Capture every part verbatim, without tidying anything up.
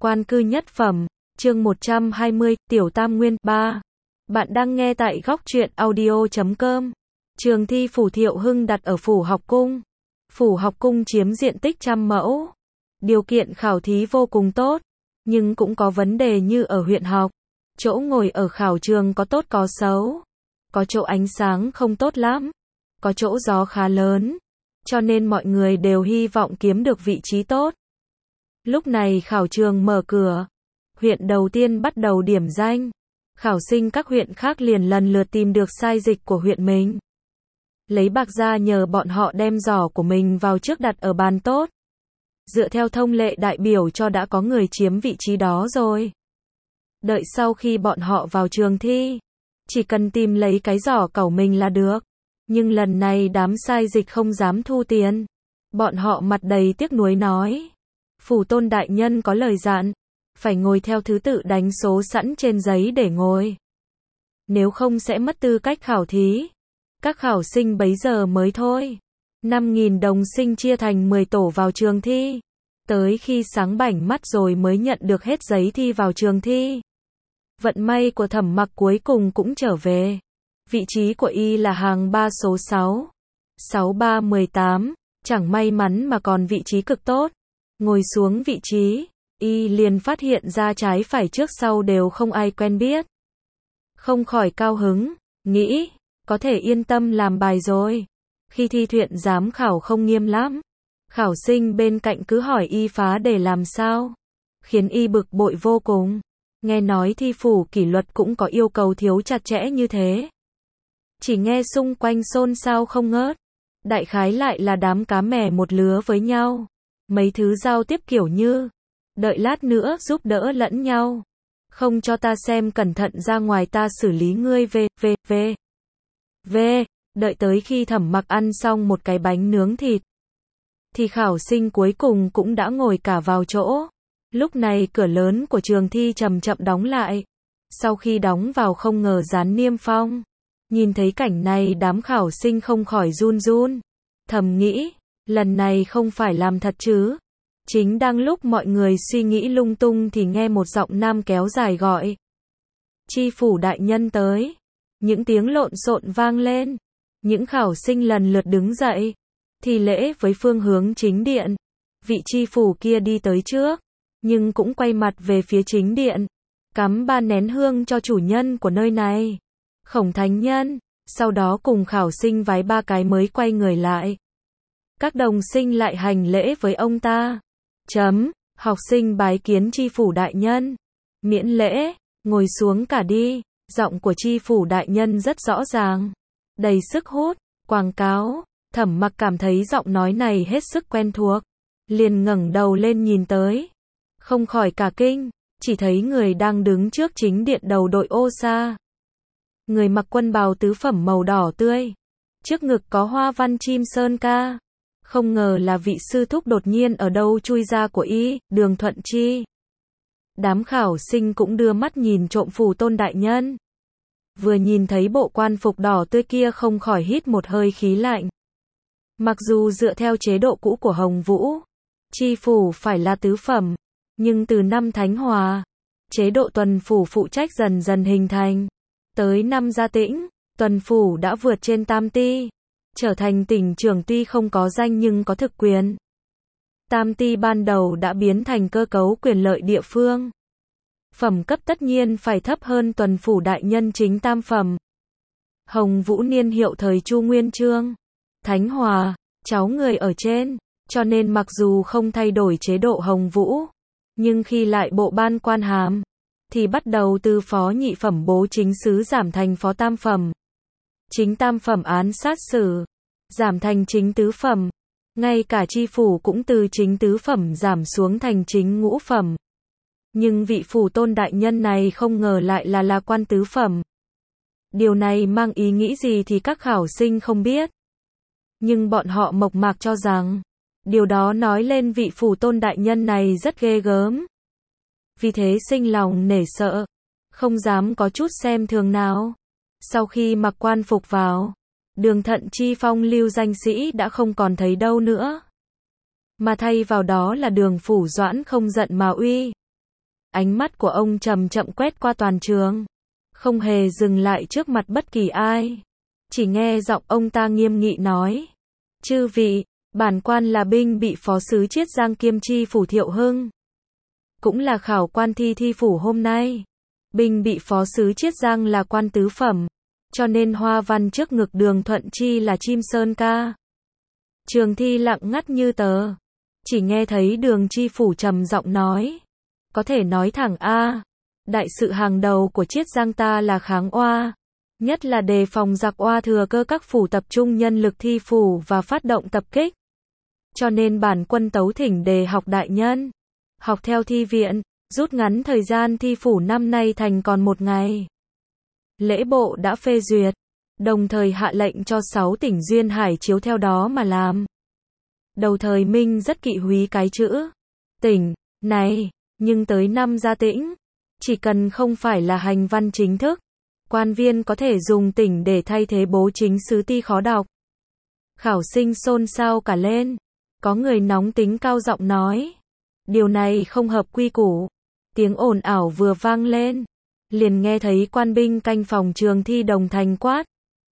Quan cư nhất phẩm, chương một trăm hai mươi, Tiểu Tam Nguyên, ba. Bạn đang nghe tại góc truyện audio chấm com. Trường thi Phủ Thiệu Hưng đặt ở Phủ Học Cung. Phủ Học Cung chiếm diện tích trăm mẫu. Điều kiện khảo thí vô cùng tốt, nhưng cũng có vấn đề như ở huyện học. Chỗ ngồi ở khảo trường có tốt có xấu. Có chỗ ánh sáng không tốt lắm. Có chỗ gió khá lớn. Cho nên mọi người đều hy vọng kiếm được vị trí tốt. Lúc này khảo trường mở cửa. Huyện đầu tiên bắt đầu điểm danh. Khảo sinh các huyện khác liền lần lượt tìm được sai dịch của huyện mình. Lấy bạc ra nhờ bọn họ đem giỏ của mình vào trước đặt ở bàn tốt. Dựa theo thông lệ đại biểu cho đã có người chiếm vị trí đó rồi. Đợi sau khi bọn họ vào trường thi, chỉ cần tìm lấy cái giỏ cẩu mình là được. Nhưng lần này đám sai dịch không dám thu tiền. Bọn họ mặt đầy tiếc nuối nói. Phủ tôn đại nhân có lời dặn, phải ngồi theo thứ tự đánh số sẵn trên giấy để ngồi. Nếu không sẽ mất tư cách khảo thí. Các khảo sinh bấy giờ mới thôi. năm nghìn đồng sinh chia thành mười tổ vào trường thi. Tới khi sáng bảnh mắt rồi mới nhận được hết giấy thi vào trường thi. Vận may của Thẩm Mặc cuối cùng cũng trở về. Vị trí của y là hàng ba số sáu. sáu ba một tám. Chẳng may mắn mà còn vị trí cực tốt. Ngồi xuống vị trí, y liền phát hiện ra trái phải trước sau đều không ai quen biết. Không khỏi cao hứng, nghĩ, có thể yên tâm làm bài rồi. Khi thi thuyện giám khảo không nghiêm lắm. Khảo sinh bên cạnh cứ hỏi y phá để làm sao. Khiến y bực bội vô cùng. Nghe nói thi phủ kỷ luật cũng có yêu cầu thiếu chặt chẽ như thế. Chỉ nghe xung quanh xôn xao không ngớt. Đại khái lại là đám cá mè một lứa với nhau. Mấy thứ giao tiếp kiểu như, đợi lát nữa giúp đỡ lẫn nhau. Không cho ta xem cẩn thận ra ngoài ta xử lý ngươi về, về, về. Về, đợi tới khi Thẩm Mặc ăn xong một cái bánh nướng thịt. Thì khảo sinh cuối cùng cũng đã ngồi cả vào chỗ. Lúc này cửa lớn của trường thi chậm chậm đóng lại. Sau khi đóng vào không ngờ dán niêm phong. Nhìn thấy cảnh này đám khảo sinh không khỏi run run. Thầm nghĩ. Lần này không phải làm thật chứ. Chính đang lúc mọi người suy nghĩ lung tung thì nghe một giọng nam kéo dài gọi. Tri phủ đại nhân tới. Những tiếng lộn xộn vang lên. Những khảo sinh lần lượt đứng dậy. Thì lễ với phương hướng chính điện. Vị tri phủ kia đi tới trước. Nhưng cũng quay mặt về phía chính điện. Cắm ba nén hương cho chủ nhân của nơi này. Khổng thánh nhân. Sau đó cùng khảo sinh vái ba cái mới quay người lại. Các đồng sinh lại hành lễ với ông ta. Chấm, học sinh bái kiến tri phủ đại nhân. Miễn lễ, ngồi xuống cả đi. Giọng của tri phủ đại nhân rất rõ ràng. Đầy sức hút, quảng cáo. Thẩm Mặc cảm thấy giọng nói này hết sức quen thuộc. Liền ngẩng đầu lên nhìn tới. Không khỏi cả kinh, chỉ thấy người đang đứng trước chính điện đầu đội ô sa. Người mặc quân bào tứ phẩm màu đỏ tươi. Trước ngực có hoa văn chim sơn ca. Không ngờ là vị sư thúc đột nhiên ở đâu chui ra của y, Đường Thuận Chi. Đám khảo sinh cũng đưa mắt nhìn trộm phủ tôn đại nhân. Vừa nhìn thấy bộ quan phục đỏ tươi kia không khỏi hít một hơi khí lạnh. Mặc dù dựa theo chế độ cũ của Hồng Vũ, tri phủ phải là tứ phẩm, nhưng từ năm Thánh Hòa, chế độ tuần phủ phụ trách dần dần hình thành. Tới năm Gia Tĩnh, tuần phủ đã vượt trên tam ti. Trở thành tỉnh trưởng tuy không có danh nhưng có thực quyền. Tam ti ban đầu đã biến thành cơ cấu quyền lợi địa phương. Phẩm cấp tất nhiên phải thấp hơn tuần phủ đại nhân chính tam phẩm. Hồng Vũ niên hiệu thời Chu Nguyên Chương. Thánh Hòa, cháu người ở trên, cho nên mặc dù không thay đổi chế độ Hồng Vũ, nhưng khi lại bộ ban quan hàm, thì bắt đầu từ phó nhị phẩm bố chính sứ giảm thành phó tam phẩm. Chính tam phẩm án sát xử, giảm thành chính tứ phẩm. Ngay cả tri phủ cũng từ chính tứ phẩm giảm xuống thành chính ngũ phẩm. Nhưng vị phủ tôn đại nhân này không ngờ lại là là quan tứ phẩm. Điều này mang ý nghĩ gì thì các khảo sinh không biết. Nhưng bọn họ mộc mạc cho rằng, điều đó nói lên vị phủ tôn đại nhân này rất ghê gớm. Vì thế sinh lòng nể sợ, không dám có chút xem thường nào. Sau khi mặc quan phục vào, Đường Thận Chi phong lưu danh sĩ đã không còn thấy đâu nữa. Mà thay vào đó là Đường Phủ Doãn không giận mà uy. Ánh mắt của ông chậm chậm quét qua toàn trường, không hề dừng lại trước mặt bất kỳ ai. Chỉ nghe giọng ông ta nghiêm nghị nói: "Chư vị, bản quan là binh bị phó sứ Chiết Giang kiêm tri phủ Thiệu Hưng, cũng là khảo quan thi thi phủ hôm nay. Binh bị phó sứ Chiết Giang là quan tứ phẩm, cho nên hoa văn trước ngực Đường Thuận Chi là chim sơn ca." Trường thi lặng ngắt như tờ, chỉ nghe thấy Đường tri phủ trầm giọng nói: "Có thể nói thẳng a, đại sự hàng đầu của Chiết Giang ta là kháng oa, nhất là đề phòng giặc oa thừa cơ các phủ tập trung nhân lực thi phủ và phát động tập kích. Cho nên bản quân tấu thỉnh đề học đại nhân học theo thi viện, rút ngắn thời gian thi phủ năm nay thành còn một ngày." Lễ bộ đã phê duyệt, đồng thời hạ lệnh cho sáu tỉnh duyên hải chiếu theo đó mà làm. Đầu thời Minh rất kỵ húy cái chữ tỉnh này, nhưng tới năm Gia Tĩnh, chỉ cần không phải là hành văn chính thức, quan viên có thể dùng tỉnh để thay thế bố chính sứ ti khó đọc. Khảo sinh xôn xao cả lên, có người nóng tính cao giọng nói: "Điều này không hợp quy củ." Tiếng ồn ào vừa vang lên, liền nghe thấy quan binh canh phòng trường thi đồng thanh quát: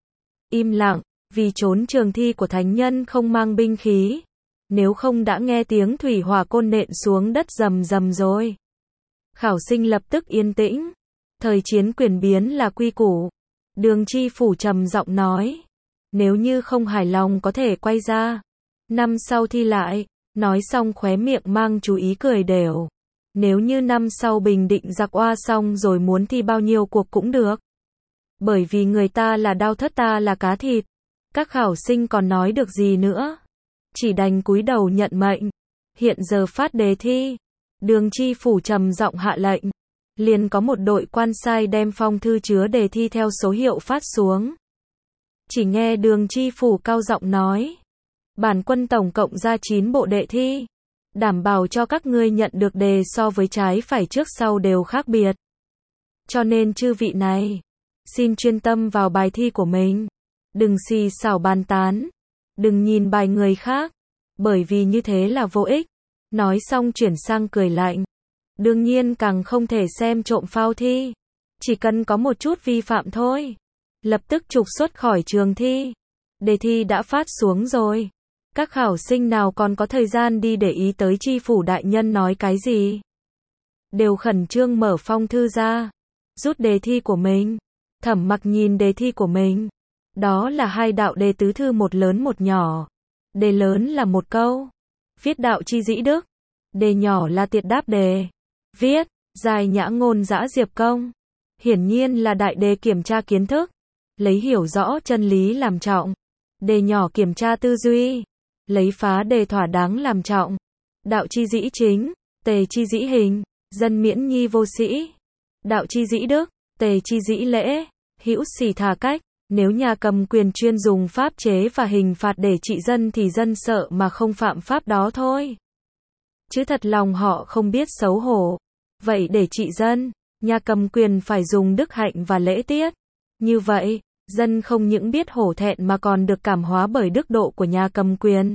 "Im lặng, vì trốn trường thi của thánh nhân không mang binh khí, nếu không đã nghe tiếng thủy hỏa côn nện xuống đất rầm rầm rồi." Khảo sinh lập tức yên tĩnh. Thời chiến quyền biến là quy củ. Đường tri phủ trầm giọng nói: "Nếu như không hài lòng có thể quay ra, năm sau thi lại." Nói xong khóe miệng mang chú ý cười đều. "Nếu như năm sau bình định giặc oa xong rồi muốn thi bao nhiêu cuộc cũng được. Bởi vì người ta là đao thất, ta là cá thịt." Các khảo sinh còn nói được gì nữa, chỉ đành cúi đầu nhận mệnh. Hiện giờ phát đề thi. Đường tri phủ trầm giọng hạ lệnh, liền có một đội quan sai đem phong thư chứa đề thi theo số hiệu phát xuống. Chỉ nghe Đường tri phủ cao giọng nói: "Bản quân tổng cộng ra chín bộ đệ thi, đảm bảo cho các ngươi nhận được đề so với trái phải trước sau đều khác biệt. Cho nên chư vị này, xin chuyên tâm vào bài thi của mình, đừng xì xào bàn tán, đừng nhìn bài người khác, bởi vì như thế là vô ích." Nói xong chuyển sang cười lạnh: "Đương nhiên càng không thể xem trộm phao thi, chỉ cần có một chút vi phạm thôi, lập tức trục xuất khỏi trường thi. Đề thi đã phát xuống rồi, các khảo sinh nào còn có thời gian đi để ý tới tri phủ đại nhân nói cái gì. Đều khẩn trương mở phong thư ra, rút đề thi của mình." Thẩm Mặc nhìn đề thi của mình. Đó là hai đạo đề tứ thư, một lớn một nhỏ. Đề lớn là một câu, viết đạo chi dĩ đức. Đề nhỏ là tiệt đáp đề, viết dài nhã ngôn dã diệp công. Hiển nhiên là đại đề kiểm tra kiến thức, lấy hiểu rõ chân lý làm trọng. Đề nhỏ kiểm tra tư duy, lấy phá đề thỏa đáng làm trọng. Đạo chi dĩ chính, tề chi dĩ hình, dân miễn nhi vô sĩ. Đạo chi dĩ đức, tề chi dĩ lễ, hữu sỉ thà cách. Nếu nhà cầm quyền chuyên dùng pháp chế và hình phạt để trị dân thì dân sợ mà không phạm pháp đó thôi. Chứ thật lòng họ không biết xấu hổ. Vậy để trị dân, nhà cầm quyền phải dùng đức hạnh và lễ tiết. Như vậy, dân không những biết hổ thẹn mà còn được cảm hóa bởi đức độ của nhà cầm quyền.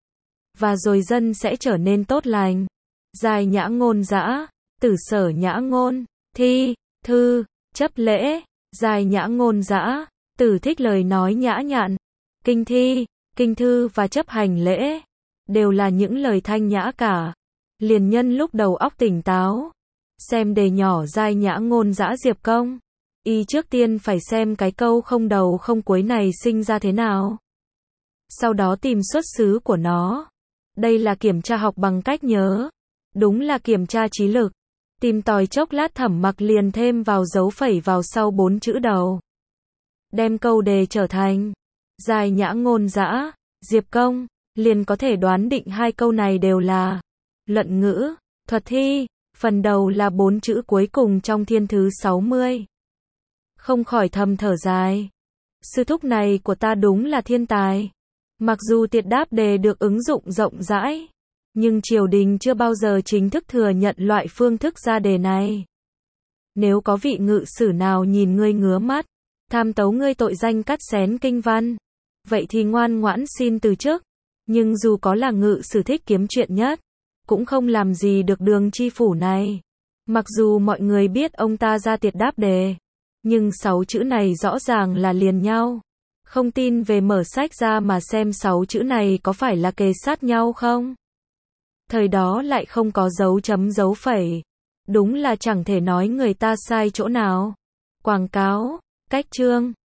Và rồi dân sẽ trở nên tốt lành. Dài nhã ngôn dã, tử sở nhã ngôn, thi, thư, chấp lễ. Dài nhã ngôn dã, tử thích lời nói nhã nhặn. Kinh thi, kinh thư và chấp hành lễ đều là những lời thanh nhã cả. Liền nhân lúc đầu óc tỉnh táo, xem đề nhỏ dài nhã ngôn dã diệp công, y trước tiên phải xem cái câu không đầu không cuối này sinh ra thế nào. Sau đó tìm xuất xứ của nó. Đây là kiểm tra học bằng cách nhớ, đúng là kiểm tra trí lực. Tìm tòi chốc lát, Thẩm Mặc liền thêm vào dấu phẩy vào sau bốn chữ đầu, đem câu đề trở thành dài nhã ngôn dã diệp công, liền có thể đoán định hai câu này đều là luận ngữ, thuật thi. Phần đầu là bốn chữ cuối cùng trong thiên thứ sáu mươi. Không khỏi thầm thở dài, sư thúc này của ta đúng là thiên tài. Mặc dù tiệt đáp đề được ứng dụng rộng rãi, nhưng triều đình chưa bao giờ chính thức thừa nhận loại phương thức ra đề này. Nếu có vị ngự sử nào nhìn ngươi ngứa mắt, tham tấu ngươi tội danh cắt xén kinh văn, vậy thì ngoan ngoãn xin từ chức. Nhưng dù có là ngự sử thích kiếm chuyện nhất, cũng không làm gì được Đường tri phủ này. Mặc dù mọi người biết ông ta ra tiệt đáp đề, nhưng sáu chữ này rõ ràng là liền nhau. Không tin về mở sách ra mà xem sáu chữ này có phải là kề sát nhau không? Thời đó lại không có dấu chấm dấu phẩy. Đúng là chẳng thể nói người ta sai chỗ nào. Quảng cáo, cách chương